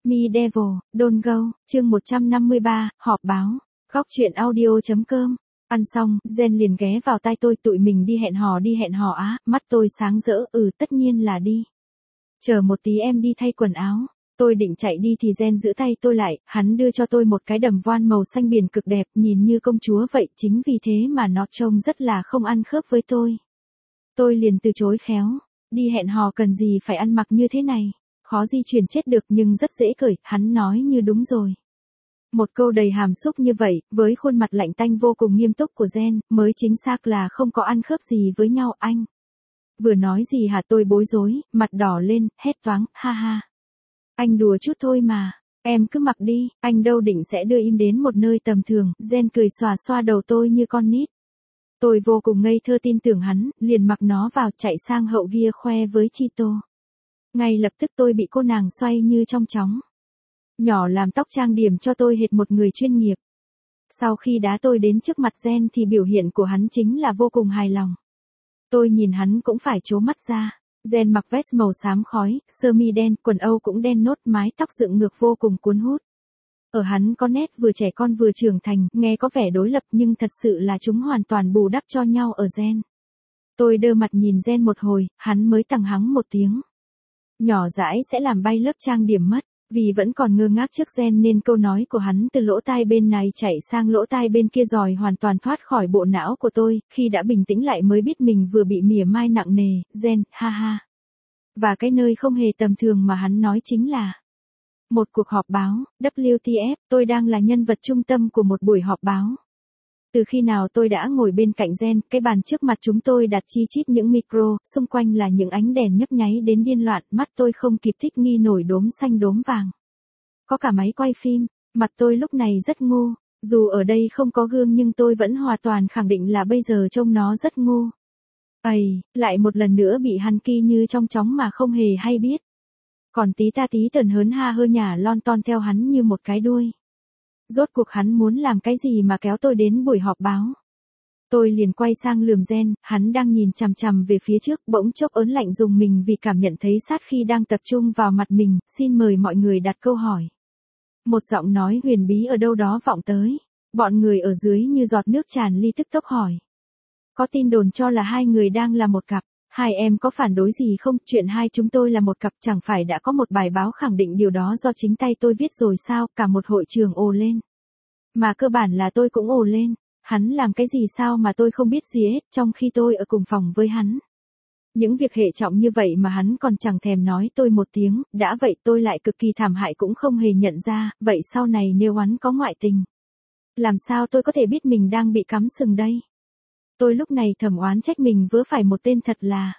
Me Devil, Don't Go, chương 153, họp báo. Góc truyện audio.com. Ăn xong, Jen liền ghé vào tai tôi, tụi mình đi hẹn hò á, mắt tôi sáng rỡ, tất nhiên là đi. Chờ một tí em đi thay quần áo. Tôi định chạy đi thì Jen giữ tay tôi lại, hắn đưa cho tôi một cái đầm voan màu xanh biển cực đẹp, nhìn như công chúa vậy, chính vì thế mà nó trông rất là không ăn khớp với tôi. Tôi liền từ chối khéo, đi hẹn hò cần gì phải ăn mặc như thế này, khó di chuyển chết được nhưng rất dễ cởi, hắn nói như đúng rồi. Một câu đầy hàm xúc như vậy, với khuôn mặt lạnh tanh vô cùng nghiêm túc của Jen, mới chính xác là không có ăn khớp gì với nhau anh. Vừa nói gì hả, tôi bối rối, mặt đỏ lên, hét toáng, ha ha. Anh đùa chút thôi mà, em cứ mặc đi, anh đâu định sẽ đưa im đến một nơi tầm thường, Jen cười xòa xoa đầu tôi như con nít. Tôi vô cùng ngây thơ tin tưởng hắn, liền mặc nó vào chạy sang hậu kia khoe với Chito. Ngay lập tức tôi bị cô nàng xoay như trong chóng. Nhỏ làm tóc trang điểm cho tôi hệt một người chuyên nghiệp. Sau khi đá tôi đến trước mặt Jen thì biểu hiện của hắn chính là vô cùng hài lòng. Tôi nhìn hắn cũng phải trố mắt ra. Jen mặc vest màu xám khói, sơ mi đen, quần âu cũng đen nốt, mái tóc dựng ngược vô cùng cuốn hút. Ở hắn có nét vừa trẻ con vừa trưởng thành, nghe có vẻ đối lập nhưng thật sự là chúng hoàn toàn bù đắp cho nhau ở Jen. Tôi đơ mặt nhìn Jen một hồi, hắn mới tằng hắng một tiếng. Nhỏ dãi sẽ làm bay lớp trang điểm mất, vì vẫn còn ngơ ngác trước Jen nên câu nói của hắn từ lỗ tai bên này chạy sang lỗ tai bên kia rồi hoàn toàn thoát khỏi bộ não của tôi, khi đã bình tĩnh lại mới biết mình vừa bị mỉa mai nặng nề, Jen, ha ha. Và cái nơi không hề tầm thường mà hắn nói chính là một cuộc họp báo, WTF, tôi đang là nhân vật trung tâm của một buổi họp báo. Từ khi nào tôi đã ngồi bên cạnh Jen, cái bàn trước mặt chúng tôi đặt chi chít những micro, xung quanh là những ánh đèn nhấp nháy đến điên loạn, mắt tôi không kịp thích nghi nổi đốm xanh đốm vàng. Có cả máy quay phim, mặt tôi lúc này rất ngu, dù ở đây không có gương nhưng tôi vẫn hoàn toàn khẳng định là bây giờ trông nó rất ngu. Lại một lần nữa bị hắn kỳ như trong chóng mà không hề hay biết. Còn tí ta tí tần hớn ha hơ nhả lon ton theo hắn như một cái đuôi. Rốt cuộc hắn muốn làm cái gì mà kéo tôi đến buổi họp báo. Tôi liền quay sang lườm Jen, hắn đang nhìn chằm chằm về phía trước, bỗng chốc ớn lạnh rùng mình vì cảm nhận thấy sát khi đang tập trung vào mặt mình, xin mời mọi người đặt câu hỏi. Một giọng nói huyền bí ở đâu đó vọng tới, bọn người ở dưới như giọt nước tràn ly tức tốc hỏi. Có tin đồn cho là hai người đang là một cặp, hai em có phản đối gì không, chuyện hai chúng tôi là một cặp chẳng phải đã có một bài báo khẳng định điều đó do chính tay tôi viết rồi sao, cả một hội trường ồ lên. Mà cơ bản là tôi cũng ồ lên, hắn làm cái gì sao mà tôi không biết gì hết, trong khi tôi ở cùng phòng với hắn. Những việc hệ trọng như vậy mà hắn còn chẳng thèm nói tôi một tiếng, đã vậy tôi lại cực kỳ thảm hại cũng không hề nhận ra, vậy sau này nếu hắn có ngoại tình, làm sao tôi có thể biết mình đang bị cắm sừng đây? Tôi lúc này thầm oán trách mình vớ phải một tên thật là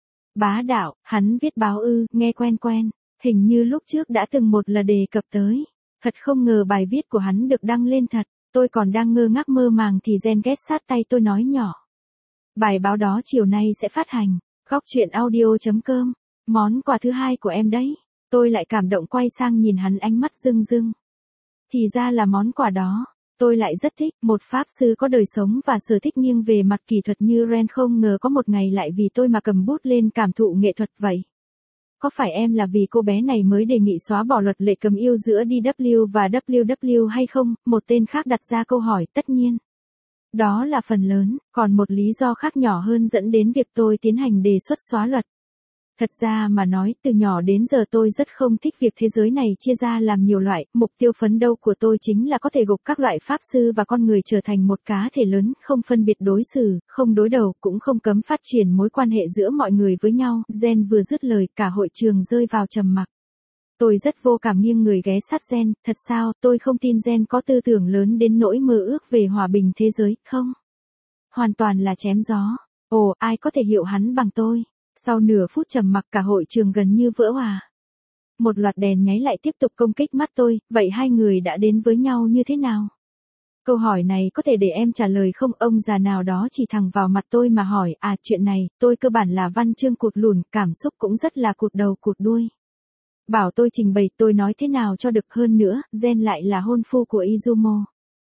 bá đạo, hắn viết báo nghe quen quen, hình như lúc trước đã từng một lần đề cập tới. Thật không ngờ bài viết của hắn được đăng lên thật, tôi còn đang ngơ ngác mơ màng thì Jen ghé sát tay tôi nói nhỏ. Bài báo đó chiều nay sẽ phát hành, góc truyện audio.com, món quà thứ hai của em đấy. Tôi lại cảm động quay sang nhìn hắn ánh mắt rưng rưng. Thì ra là món quà đó. Tôi lại rất thích, một pháp sư có đời sống và sở thích nghiêng về mặt kỹ thuật như Ren không ngờ có một ngày lại vì tôi mà cầm bút lên cảm thụ nghệ thuật vậy. Có phải em là vì cô bé này mới đề nghị xóa bỏ luật lệ cấm yêu giữa DW và WW hay không? Một tên khác đặt ra câu hỏi, tất nhiên. Đó là phần lớn, còn một lý do khác nhỏ hơn dẫn đến việc tôi tiến hành đề xuất xóa luật. Thật ra mà nói, từ nhỏ đến giờ tôi rất không thích việc thế giới này chia ra làm nhiều loại, mục tiêu phấn đấu của tôi chính là có thể gộp các loại pháp sư và con người trở thành một cá thể lớn, không phân biệt đối xử, không đối đầu, cũng không cấm phát triển mối quan hệ giữa mọi người với nhau. Jen vừa dứt lời, cả hội trường rơi vào trầm mặc. Tôi rất vô cảm nghiêng người ghé sát Jen, thật sao, tôi không tin Jen có tư tưởng lớn đến nỗi mơ ước về hòa bình thế giới, không? Hoàn toàn là chém gió. Ồ, ai có thể hiểu hắn bằng tôi? Sau nửa phút trầm mặc cả hội trường gần như vỡ hòa. Một loạt đèn nháy lại tiếp tục công kích mắt tôi, vậy hai người đã đến với nhau như thế nào? Câu hỏi này có thể để em trả lời không? Ông già nào đó chỉ thẳng vào mặt tôi mà hỏi, chuyện này, tôi cơ bản là văn chương cụt lùn, cảm xúc cũng rất là cụt đầu cụt đuôi. Bảo tôi trình bày tôi nói thế nào cho được hơn nữa, Jen lại là hôn phu của Izumo.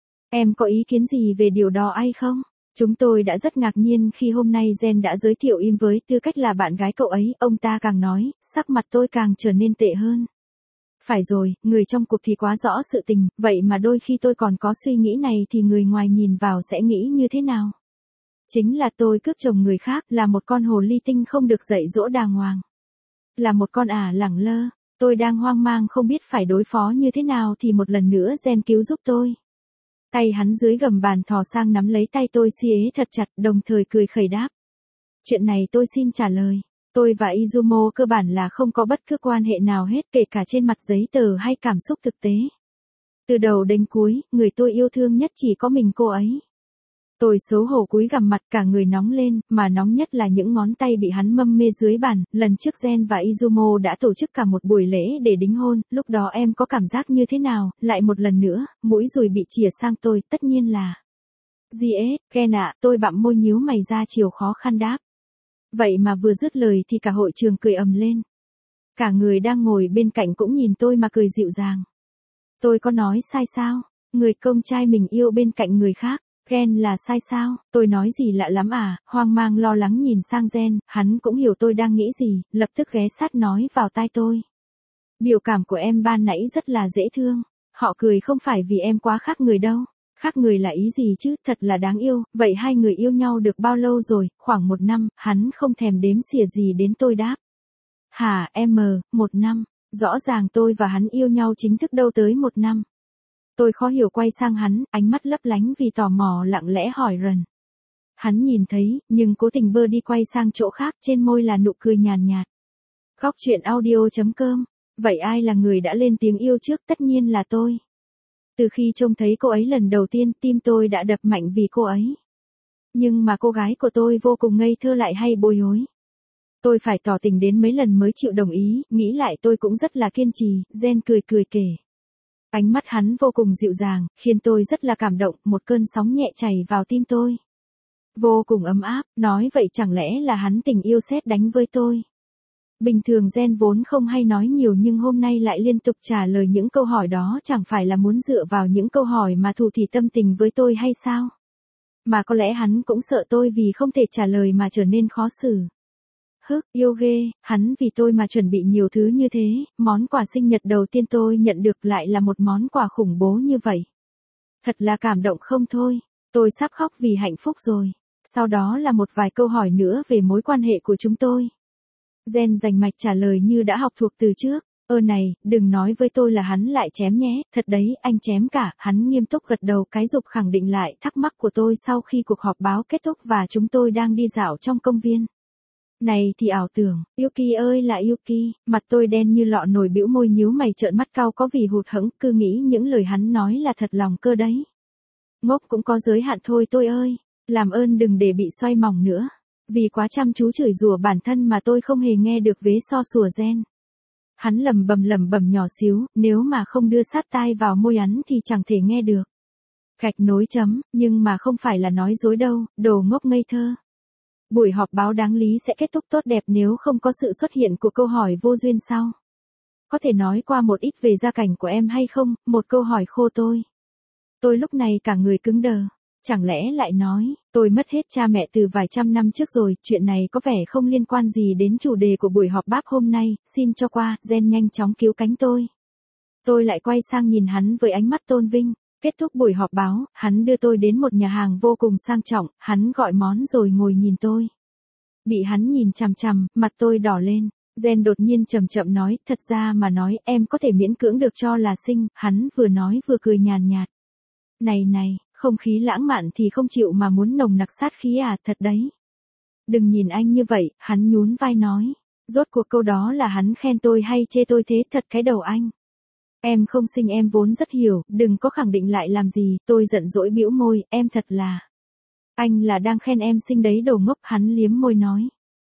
Em có ý kiến gì về điều đó hay không? Chúng tôi đã rất ngạc nhiên khi hôm nay Jen đã giới thiệu im với tư cách là bạn gái cậu ấy, ông ta càng nói, sắc mặt tôi càng trở nên tệ hơn. Phải rồi, người trong cuộc thì quá rõ sự tình, vậy mà đôi khi tôi còn có suy nghĩ này thì người ngoài nhìn vào sẽ nghĩ như thế nào? Chính là tôi cướp chồng người khác, là một con hồ ly tinh không được dạy dỗ đàng hoàng. Là một con ả lẳng lơ, tôi đang hoang mang không biết phải đối phó như thế nào thì một lần nữa Gen cứu giúp tôi. Tay hắn dưới gầm bàn thò sang nắm lấy tay tôi xi ế thật chặt, đồng thời cười khẩy đáp. Chuyện này tôi xin trả lời. Tôi và Izumo cơ bản là không có bất cứ quan hệ nào hết, kể cả trên mặt giấy tờ hay cảm xúc thực tế. Từ đầu đến cuối, người tôi yêu thương nhất chỉ có mình cô ấy. Tôi xấu hổ cúi gằm mặt, cả người nóng lên, mà nóng nhất là những ngón tay bị hắn mâm mê dưới bàn. Lần trước Gen và Izumo đã tổ chức cả một buổi lễ để đính hôn, lúc đó em có cảm giác như thế nào? Lại một lần nữa, mũi dùi bị chìa sang tôi, tất nhiên là. Ken ạ, tôi bặm môi nhíu mày ra chiều khó khăn đáp. Vậy mà vừa dứt lời thì cả hội trường cười ầm lên. Cả người đang ngồi bên cạnh cũng nhìn tôi mà cười dịu dàng. Tôi có nói sai sao? Người công trai mình yêu bên cạnh người khác. Gen là sai sao? Tôi nói gì lạ lắm à? Hoang mang lo lắng nhìn sang Gen, hắn cũng hiểu tôi đang nghĩ gì, lập tức ghé sát nói vào tai tôi. Biểu cảm của em ban nãy rất là dễ thương. Họ cười không phải vì em quá khác người đâu. Khác người là ý gì chứ, thật là đáng yêu. Vậy hai người yêu nhau được bao lâu rồi? Khoảng 1 năm, hắn không thèm đếm xỉa gì đến tôi đáp. Hả em, 1 năm. Rõ ràng tôi và hắn yêu nhau chính thức đâu tới 1 năm. Tôi khó hiểu quay sang hắn, ánh mắt lấp lánh vì tò mò lặng lẽ hỏi Rần. Hắn nhìn thấy, nhưng cố tình bơ đi quay sang chỗ khác, trên môi là nụ cười nhàn nhạt. Góc truyện audio.com. Vậy ai là người đã lên tiếng yêu trước? Tất nhiên là tôi. Từ khi trông thấy cô ấy lần đầu tiên, tim tôi đã đập mạnh vì cô ấy. Nhưng mà cô gái của tôi vô cùng ngây thơ lại hay bối rối. Tôi phải tỏ tình đến mấy lần mới chịu đồng ý, nghĩ lại tôi cũng rất là kiên trì. Gen cười cười kể. Ánh mắt hắn vô cùng dịu dàng, khiến tôi rất là cảm động, một cơn sóng nhẹ chảy vào tim tôi. Vô cùng ấm áp, nói vậy chẳng lẽ là hắn tình yêu sét đánh với tôi. Bình thường Gen vốn không hay nói nhiều nhưng hôm nay lại liên tục trả lời những câu hỏi đó, chẳng phải là muốn dựa vào những câu hỏi mà thủ thỉ tâm tình với tôi hay sao? Mà có lẽ hắn cũng sợ tôi vì không thể trả lời mà trở nên khó xử. Yêu ghê, hắn vì tôi mà chuẩn bị nhiều thứ như thế, món quà sinh nhật đầu tiên tôi nhận được lại là một món quà khủng bố như vậy. Thật là cảm động không thôi, tôi sắp khóc vì hạnh phúc rồi. Sau đó là một vài câu hỏi nữa về mối quan hệ của chúng tôi. Gen rành mạch trả lời như đã học thuộc từ trước. Này, đừng nói với tôi là hắn lại chém nhé, thật đấy, anh chém cả. Hắn nghiêm túc gật đầu, cái dục khẳng định lại thắc mắc của tôi sau khi cuộc họp báo kết thúc và chúng tôi đang đi dạo trong công viên. Này thì ảo tưởng, Yuki ơi là Yuki, mặt tôi đen như lọ nồi, bĩu môi nhíu mày trợn mắt cau có vì hụt hẫng, cứ nghĩ những lời hắn nói là thật lòng cơ đấy. Ngốc cũng có giới hạn thôi tôi ơi, làm ơn đừng để bị xoay mỏng nữa. Vì quá chăm chú chửi rủa bản thân mà tôi không hề nghe được vế so sùa Gen. Hắn lẩm bẩm nhỏ xíu, nếu mà không đưa sát tai vào môi hắn thì chẳng thể nghe được. Gạch nối chấm, nhưng mà không phải là nói dối đâu, đồ ngốc ngây thơ. Buổi họp báo đáng lý sẽ kết thúc tốt đẹp nếu không có sự xuất hiện của câu hỏi vô duyên sau. Có thể nói qua một ít về gia cảnh của em hay không? Một câu hỏi khô tôi. Tôi lúc này cả người cứng đờ. Chẳng lẽ lại nói, tôi mất hết cha mẹ từ vài trăm năm trước rồi, chuyện này có vẻ không liên quan gì đến chủ đề của buổi họp báo hôm nay, xin cho qua. Gen nhanh chóng cứu cánh tôi. Tôi lại quay sang nhìn hắn với ánh mắt tôn vinh. Kết thúc buổi họp báo, hắn đưa tôi đến một nhà hàng vô cùng sang trọng, hắn gọi món rồi ngồi nhìn tôi. Bị hắn nhìn chằm chằm, mặt tôi đỏ lên. Gen đột nhiên chậm chậm nói, thật ra mà nói em có thể miễn cưỡng được cho là xinh, hắn vừa nói vừa cười nhàn nhạt. Này, không khí lãng mạn thì không chịu mà muốn nồng nặc sát khí à, thật đấy. Đừng nhìn anh như vậy, hắn nhún vai nói. Rốt cuộc câu đó là hắn khen tôi hay chê tôi thế, thật cái đầu anh. Em không xinh em vốn rất hiểu, đừng có khẳng định lại làm gì, tôi giận dỗi bĩu môi, em thật là. Anh là đang khen em xinh đấy đồ ngốc, hắn liếm môi nói.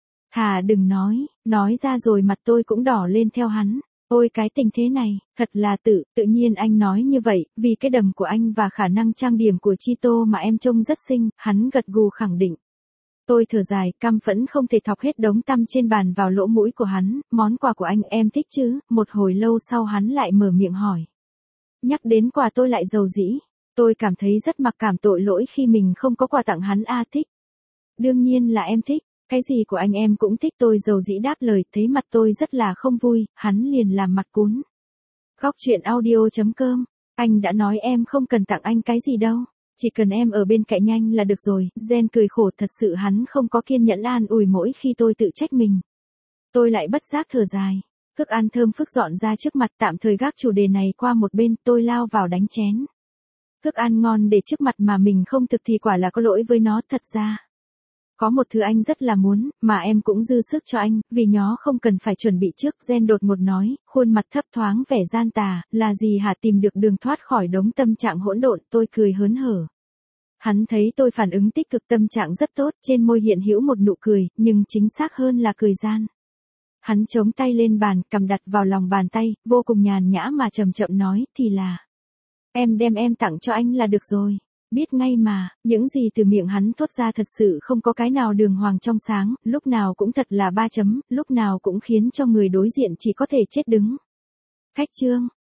Thà đừng nói ra rồi mặt tôi cũng đỏ lên theo hắn. Ôi cái tình thế này, thật là tự nhiên anh nói như vậy, vì cái đầm của anh và khả năng trang điểm của Chito mà em trông rất xinh, hắn gật gù khẳng định. Tôi thở dài, căm phẫn không thể thọc hết đống tăm trên bàn vào lỗ mũi của hắn, món quà của anh em thích chứ? Một hồi lâu sau hắn lại mở miệng hỏi. Nhắc đến quà tôi lại dầu dĩ, tôi cảm thấy rất mặc cảm tội lỗi khi mình không có quà tặng hắn. Thích. Đương nhiên là em thích, cái gì của anh em cũng thích, tôi dầu dĩ đáp lời, thấy mặt tôi rất là không vui, hắn liền làm mặt cún. Góc chuyện audio.com. Anh đã nói em không cần tặng anh cái gì đâu. Chỉ cần em ở bên cạnh anh là được rồi. Jen cười khổ, thật sự hắn không có kiên nhẫn an ủi mỗi khi tôi tự trách mình. Tôi lại bất giác thở dài. Thức ăn thơm phức dọn ra trước mặt, tạm thời gác chủ đề này qua một bên, tôi lao vào đánh chén. Thức ăn ngon để trước mặt mà mình không thực thì quả là có lỗi với nó. Thật ra có một thứ anh rất là muốn, mà em cũng dư sức cho anh, vì nó không cần phải chuẩn bị trước. Jen đột ngột nói, khuôn mặt thấp thoáng vẻ gian tà, là gì hả? Tìm được đường thoát khỏi đống tâm trạng hỗn độn. Tôi cười hớn hở. Hắn thấy tôi phản ứng tích cực, tâm trạng rất tốt, trên môi hiện hữu một nụ cười, nhưng chính xác hơn là cười gian. Hắn chống tay lên bàn, cầm đặt vào lòng bàn tay, vô cùng nhàn nhã mà chậm chậm nói, thì là em đem em tặng cho anh là được rồi. Biết ngay mà, những gì từ miệng hắn thốt ra thật sự không có cái nào đường hoàng trong sáng, lúc nào cũng thật là ba chấm, lúc nào cũng khiến cho người đối diện chỉ có thể chết đứng. Khách trương.